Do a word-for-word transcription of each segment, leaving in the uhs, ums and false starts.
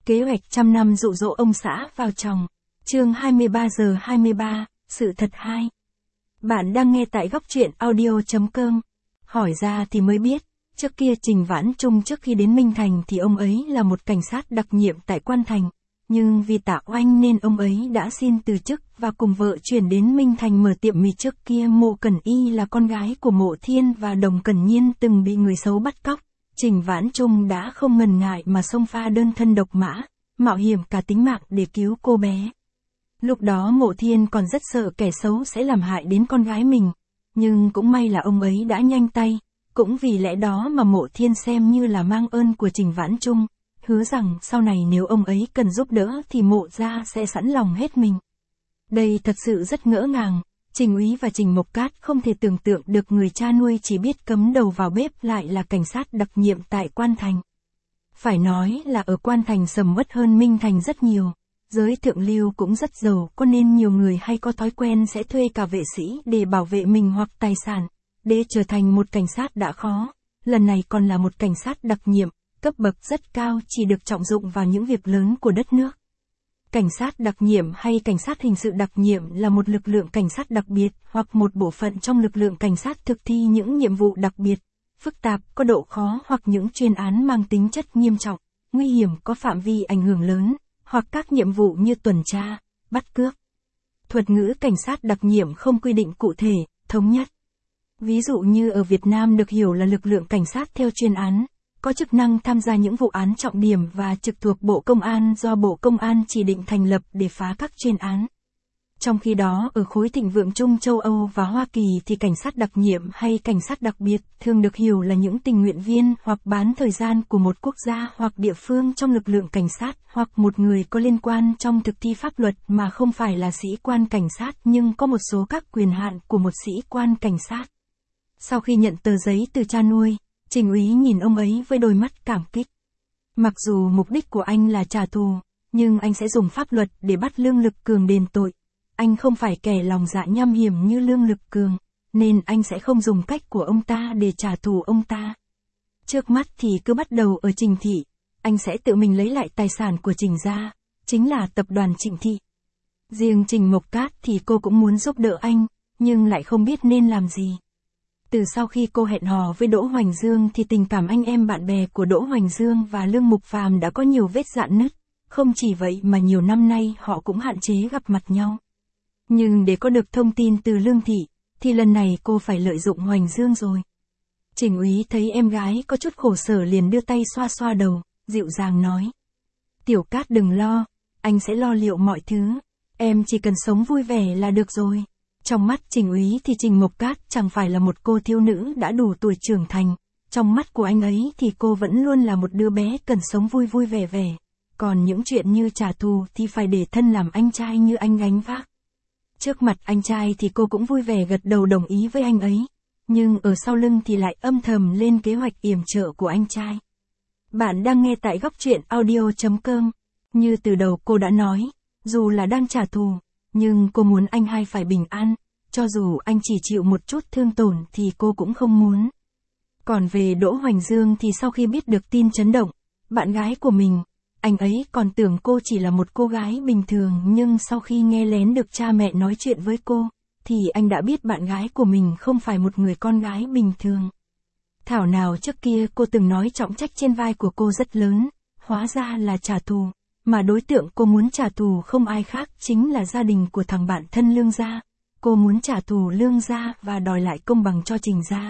Kế hoạch trăm năm dụ dỗ ông xã vào chồng. Chương hai mươi ba giờ hai mươi ba, sự thật hai. Bạn đang nghe tại góc truyện audio chấm com. Hỏi ra thì mới biết, trước kia Trình Vãn Trung trước khi đến Minh Thành thì ông ấy là một cảnh sát đặc nhiệm tại Quan Thành. Nhưng vì Tạ Oanh nên ông ấy đã xin từ chức và cùng vợ chuyển đến Minh Thành mở tiệm mì. Trước kia Mộ Cẩn Y là con gái của Mộ Thiên và Đồng Cẩn Nhiên từng bị người xấu bắt cóc. Trình Vãn Trung đã không ngần ngại mà xông pha đơn thân độc mã, mạo hiểm cả tính mạng để cứu cô bé. Lúc đó Mộ Thiên còn rất sợ kẻ xấu sẽ làm hại đến con gái mình, nhưng cũng may là ông ấy đã nhanh tay, cũng vì lẽ đó mà Mộ Thiên xem như là mang ơn của Trình Vãn Trung, hứa rằng sau này nếu ông ấy cần giúp đỡ thì Mộ gia sẽ sẵn lòng hết mình. Đây thật sự rất ngỡ ngàng. Trình Úy và Trình Mộc Cát không thể tưởng tượng được người cha nuôi chỉ biết cấm đầu vào bếp lại là cảnh sát đặc nhiệm tại Quan Thành. Phải nói là ở Quan Thành sầm uất hơn Minh Thành rất nhiều. Giới thượng lưu cũng rất giàu, có nên nhiều người hay có thói quen sẽ thuê cả vệ sĩ để bảo vệ mình hoặc tài sản. Để trở thành một cảnh sát đã khó, lần này còn là một cảnh sát đặc nhiệm, cấp bậc rất cao, chỉ được trọng dụng vào những việc lớn của đất nước. Cảnh sát đặc nhiệm hay cảnh sát hình sự đặc nhiệm là một lực lượng cảnh sát đặc biệt hoặc một bộ phận trong lực lượng cảnh sát thực thi những nhiệm vụ đặc biệt, phức tạp, có độ khó hoặc những chuyên án mang tính chất nghiêm trọng, nguy hiểm, có phạm vi ảnh hưởng lớn, hoặc các nhiệm vụ như tuần tra, bắt cướp. Thuật ngữ cảnh sát đặc nhiệm không quy định cụ thể, thống nhất. Ví dụ như ở Việt Nam được hiểu là lực lượng cảnh sát theo chuyên án, có chức năng tham gia những vụ án trọng điểm và trực thuộc Bộ Công an do Bộ Công an chỉ định thành lập để phá các chuyên án. Trong khi đó ở khối thịnh vượng chung châu Âu và Hoa Kỳ thì cảnh sát đặc nhiệm hay cảnh sát đặc biệt thường được hiểu là những tình nguyện viên hoặc bán thời gian của một quốc gia hoặc địa phương trong lực lượng cảnh sát hoặc một người có liên quan trong thực thi pháp luật mà không phải là sĩ quan cảnh sát nhưng có một số các quyền hạn của một sĩ quan cảnh sát. Sau khi nhận tờ giấy từ cha nuôi, Trình Úy nhìn ông ấy với đôi mắt cảm kích. Mặc dù mục đích của anh là trả thù, nhưng anh sẽ dùng pháp luật để bắt Lương Lực Cường đền tội. Anh không phải kẻ lòng dạ nham hiểm như Lương Lực Cường, nên anh sẽ không dùng cách của ông ta để trả thù ông ta. Trước mắt thì cứ bắt đầu ở Trình thị, anh sẽ tự mình lấy lại tài sản của Trình gia, chính là tập đoàn Trịnh thị. Riêng Trình Mộc Cát thì cô cũng muốn giúp đỡ anh, nhưng lại không biết nên làm gì. Từ sau khi cô hẹn hò với Đỗ Hoành Dương thì tình cảm anh em bạn bè của Đỗ Hoành Dương và Lương Mục Phàm đã có nhiều vết rạn nứt, không chỉ vậy mà nhiều năm nay họ cũng hạn chế gặp mặt nhau. Nhưng để có được thông tin từ Lương thị, thì lần này cô phải lợi dụng Hoành Dương rồi. Trình Úy thấy em gái có chút khổ sở liền đưa tay xoa xoa đầu, dịu dàng nói. Tiểu Cát đừng lo, anh sẽ lo liệu mọi thứ, em chỉ cần sống vui vẻ là được rồi. Trong mắt Trình Úy thì Trình Mộc Cát chẳng phải là một cô thiếu nữ đã đủ tuổi trưởng thành, trong mắt của anh ấy thì cô vẫn luôn là một đứa bé cần sống vui vui vẻ vẻ, còn những chuyện như trả thù thì phải để thân làm anh trai như anh gánh vác. Trước mặt anh trai thì cô cũng vui vẻ gật đầu đồng ý với anh ấy, nhưng ở sau lưng thì lại âm thầm lên kế hoạch yểm trợ của anh trai. Bạn đang nghe tại góc truyện audio chấm com. Như từ đầu cô đã nói, dù là đang trả thù, nhưng cô muốn anh hai phải bình an, cho dù anh chỉ chịu một chút thương tổn thì cô cũng không muốn. Còn về Đỗ Hoành Dương thì sau khi biết được tin chấn động, bạn gái của mình, anh ấy còn tưởng cô chỉ là một cô gái bình thường nhưng sau khi nghe lén được cha mẹ nói chuyện với cô, thì anh đã biết bạn gái của mình không phải một người con gái bình thường. Thảo nào trước kia cô từng nói trọng trách trên vai của cô rất lớn, hóa ra là trả thù. Mà đối tượng cô muốn trả thù không ai khác chính là gia đình của thằng bạn thân Lương gia. Cô muốn trả thù Lương gia và đòi lại công bằng cho Trình gia.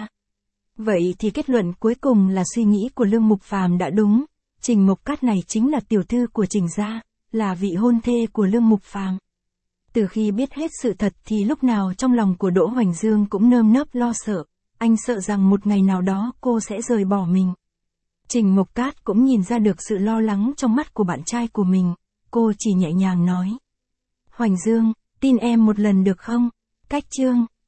Vậy thì kết luận cuối cùng là suy nghĩ của Lương Mục Phàm đã đúng. Trình Mộc Cát này chính là tiểu thư của Trình gia, là vị hôn thê của Lương Mục Phàm. Từ khi biết hết sự thật thì lúc nào trong lòng của Đỗ Hoành Dương cũng nơm nớp lo sợ. Anh sợ rằng một ngày nào đó cô sẽ rời bỏ mình. Trình Mộc Cát cũng nhìn ra được sự lo lắng trong mắt của bạn trai của mình, cô chỉ nhẹ nhàng nói. Hoành Dương, tin em một lần được không? Cách chương.